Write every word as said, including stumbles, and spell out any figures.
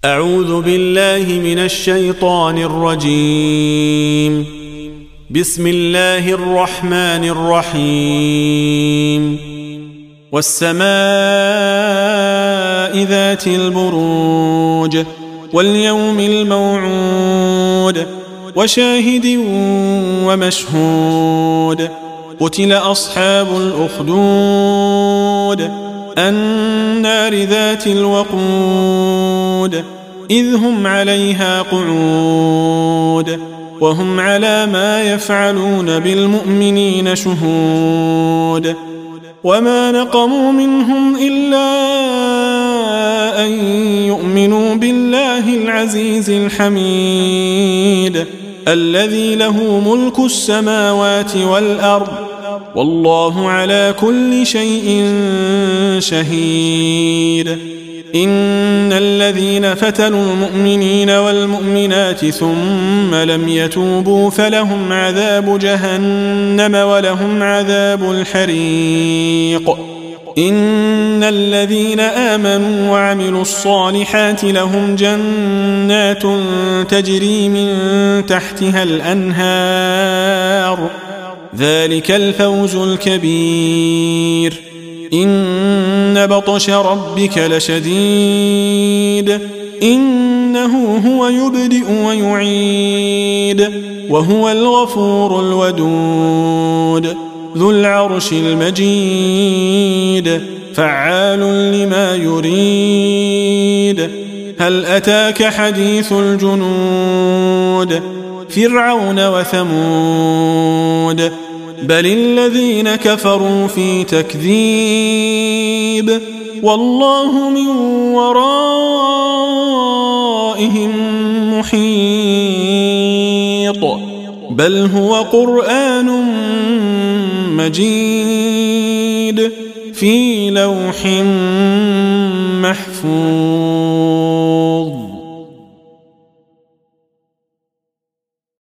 أعوذ بالله من الشيطان الرجيم. بسم الله الرحمن الرحيم. والسماء ذات البروج واليوم الموعود وشاهد ومشهود. قتل أصحاب الأخدود النار ذات الوقود إذ هم عليها قعود وهم على ما يفعلون بالمؤمنين شهود. وما نقموا منهم إلا أن يؤمنوا بالله العزيز الحميد الذي له ملك السماوات والأرض والله على كل شيء شهيد. إن الذين فتنوا المؤمنين والمؤمنات ثم لم يتوبوا فلهم عذاب جهنم ولهم عذاب الحريق. إن الذين آمنوا وعملوا الصالحات لهم جنات تجري من تحتها الأنهار ذلك الفوز الكبير. إن بطش ربك لشديد إنه هو يبدئ ويعيد وهو الغفور الودود ذو العرش المجيد فعال لما يريد. هل أتاك حديث الجنود فرعون وثمود بل الذين كفروا في تكذيب والله من ورائهم محيط. بل هو قرآن مجيد في لوح محفوظ.